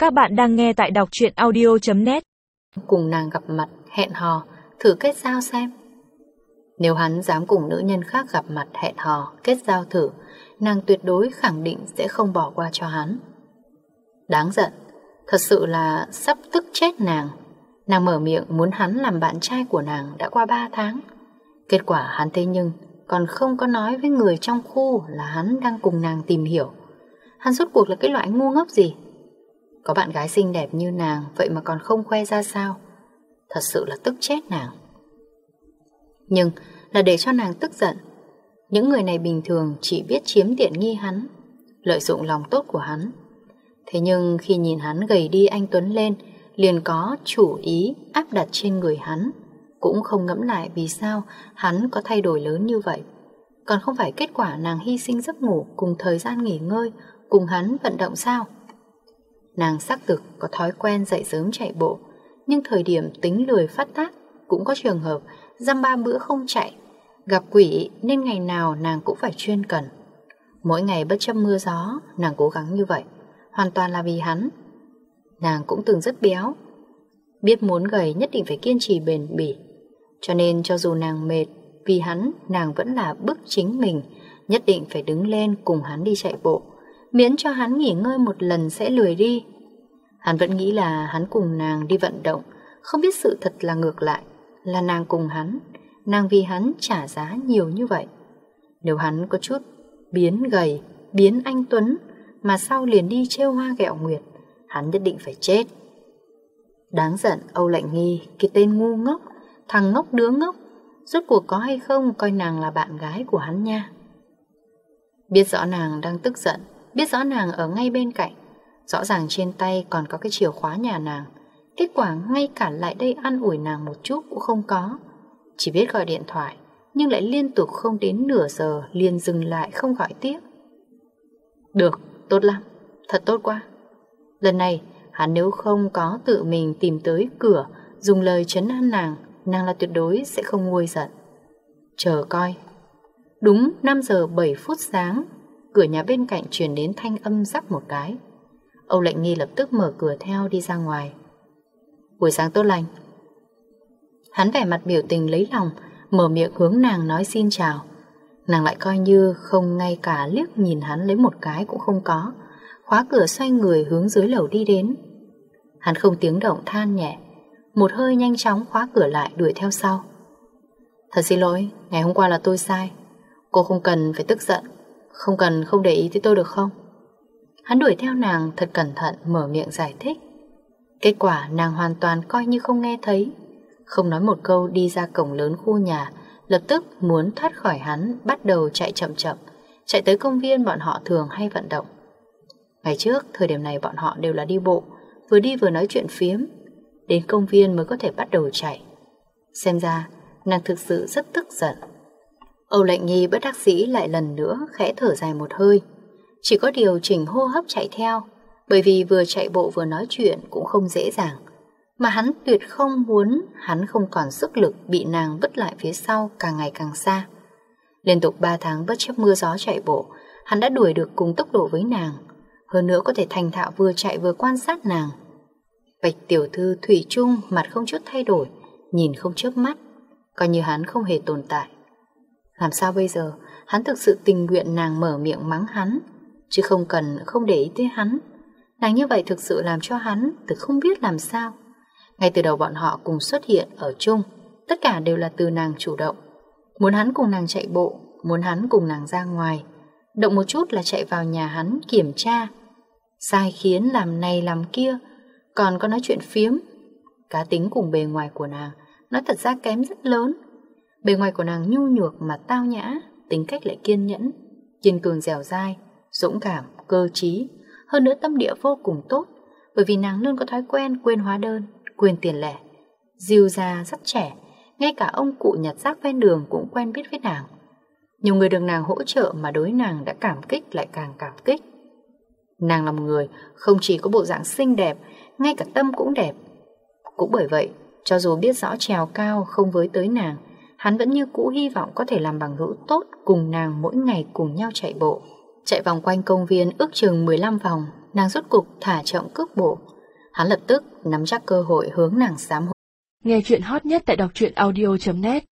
Các bạn đang nghe tại đọc truyện audio.net. Cùng nàng gặp mặt, hẹn hò, thử kết giao xem. Nếu hắn dám cùng nữ nhân khác gặp mặt, hẹn hò, kết giao thử, nàng tuyệt đối khẳng định sẽ không bỏ qua cho hắn. Đáng giận, thật sự là sắp tức chết nàng. Nàng mở miệng muốn hắn làm bạn trai của nàng đã qua 3 tháng. Kết quả hắn thế nhưng còn không có nói với người trong khu là hắn đang cùng nàng tìm hiểu. Hắn rốt cuộc là cái loại ngu ngốc gì? Có bạn gái xinh đẹp như nàng vậy mà còn không khoe ra sao? Thật sự là tức chết nàng. Nhưng là để cho nàng tức giận. Những người này bình thường chỉ biết chiếm tiện nghi hắn, lợi dụng lòng tốt của hắn. Thế nhưng khi nhìn hắn gầy đi anh tuấn lên, liền có chủ ý áp đặt trên người hắn, cũng không ngẫm lại vì sao hắn có thay đổi lớn như vậy. Còn không phải kết quả nàng hy sinh giấc ngủ cùng thời gian nghỉ ngơi, cùng hắn vận động sao? Nàng xác thực có thói quen dậy sớm chạy bộ, nhưng thời điểm tính lười phát tác cũng có trường hợp dăm 3 bữa không chạy. Gặp quỷ nên ngày nào nàng cũng phải chuyên cần. Mỗi ngày bất chấp mưa gió, nàng cố gắng như vậy, hoàn toàn là vì hắn. Nàng cũng từng rất béo, biết muốn gầy nhất định phải kiên trì bền bỉ. Cho nên cho dù nàng mệt, vì hắn nàng vẫn là bức chính mình nhất định phải đứng lên cùng hắn đi chạy bộ, miễn cho hắn nghỉ ngơi một lần sẽ lười đi. Hắn vẫn nghĩ là hắn cùng nàng đi vận động, không biết sự thật là ngược lại, là nàng cùng hắn, nàng vì hắn trả giá nhiều như vậy. Nếu hắn có chút biến gầy, biến anh tuấn, mà sau liền đi trêu hoa ghẹo nguyệt, hắn nhất định phải chết. Đáng giận Âu Lạnh Nghi, cái tên ngu ngốc, thằng ngốc đứa ngốc, rốt cuộc có hay không coi nàng là bạn gái của hắn nha. Biết rõ nàng đang tức giận, biết rõ nàng ở ngay bên cạnh, rõ ràng trên tay còn có cái chìa khóa nhà nàng, kết quả ngay cả lại đây an ủi nàng một chút cũng không có. Chỉ biết gọi điện thoại, nhưng lại liên tục không đến nửa giờ liền dừng lại không gọi tiếp. Được, tốt lắm, thật tốt quá. Lần này hắn nếu không có tự mình tìm tới cửa dùng lời trấn an nàng, nàng là tuyệt đối sẽ không nguôi giận. Chờ coi. Đúng 5 giờ 7 phút sáng, cửa nhà bên cạnh truyền đến thanh âm rắc một cái. Âu Lạnh Nghi lập tức mở cửa theo đi ra ngoài. Buổi sáng tốt lành. Hắn vẻ mặt biểu tình lấy lòng, mở miệng hướng nàng nói xin chào. Nàng lại coi như không, ngay cả liếc nhìn hắn lấy một cái cũng không có, khóa cửa xoay người hướng dưới lầu đi đến. Hắn không tiếng động than nhẹ, một hơi nhanh chóng khóa cửa lại đuổi theo sau. Thật xin lỗi, ngày hôm qua là tôi sai. Cô không cần phải tức giận, không cần không để ý tới tôi được không? Hắn đuổi theo nàng thật cẩn thận mở miệng giải thích. Kết quả nàng hoàn toàn coi như không nghe thấy, không nói một câu đi ra cổng lớn khu nhà, lập tức muốn thoát khỏi hắn, bắt đầu chạy chậm chậm, chạy tới công viên bọn họ thường hay vận động. Ngày trước, thời điểm này bọn họ đều là đi bộ, vừa đi vừa nói chuyện phiếm, đến công viên mới có thể bắt đầu chạy. Xem ra, nàng thực sự rất tức giận. Âu Lạnh Nhi bất đắc dĩ lại lần nữa khẽ thở dài một hơi, chỉ có điều chỉnh hô hấp chạy theo, bởi vì vừa chạy bộ vừa nói chuyện cũng không dễ dàng. Mà hắn tuyệt không muốn hắn không còn sức lực bị nàng vứt lại phía sau càng ngày càng xa. Liên tục 3 tháng bất chấp mưa gió chạy bộ, hắn đã đuổi được cùng tốc độ với nàng, hơn nữa có thể thành thạo vừa chạy vừa quan sát nàng. Bạch tiểu thư thủy chung mặt không chút thay đổi, nhìn không chớp mắt, coi như hắn không hề tồn tại. Làm sao bây giờ? Hắn thực sự tình nguyện nàng mở miệng mắng hắn, chứ không cần không để ý tới hắn. Nàng như vậy thực sự làm cho hắn thực không biết làm sao. Ngay từ đầu bọn họ cùng xuất hiện ở chung, tất cả đều là từ nàng chủ động. Muốn hắn cùng nàng chạy bộ, muốn hắn cùng nàng ra ngoài, động một chút là chạy vào nhà hắn kiểm tra, sai khiến làm này làm kia, còn có nói chuyện phiếm. Cá tính cùng bề ngoài của nàng nói thật ra kém rất lớn. Bề ngoài của nàng nhu nhược mà tao nhã, tính cách lại kiên nhẫn, kiên cường dẻo dai, dũng cảm, cơ trí, hơn nữa tâm địa vô cùng tốt, bởi vì nàng luôn có thói quen quên hóa đơn, quên tiền lẻ. Dìu già rất trẻ, ngay cả ông cụ nhặt rác ven đường cũng quen biết với nàng. Nhiều người được nàng hỗ trợ mà đối nàng đã cảm kích lại càng cảm kích. Nàng là một người không chỉ có bộ dạng xinh đẹp, ngay cả tâm cũng đẹp. Cũng bởi vậy, cho dù biết rõ trèo cao không với tới nàng, hắn vẫn như cũ hy vọng có thể làm bằng hữu tốt cùng nàng mỗi ngày cùng nhau chạy bộ. Chạy vòng quanh công viên ước chừng 15 vòng, nàng rốt cục thả trọng cước bộ. Hắn lập tức nắm chắc cơ hội hướng nàng sám hối. Nghe chuyện hot nhất tại đọc truyện audio.net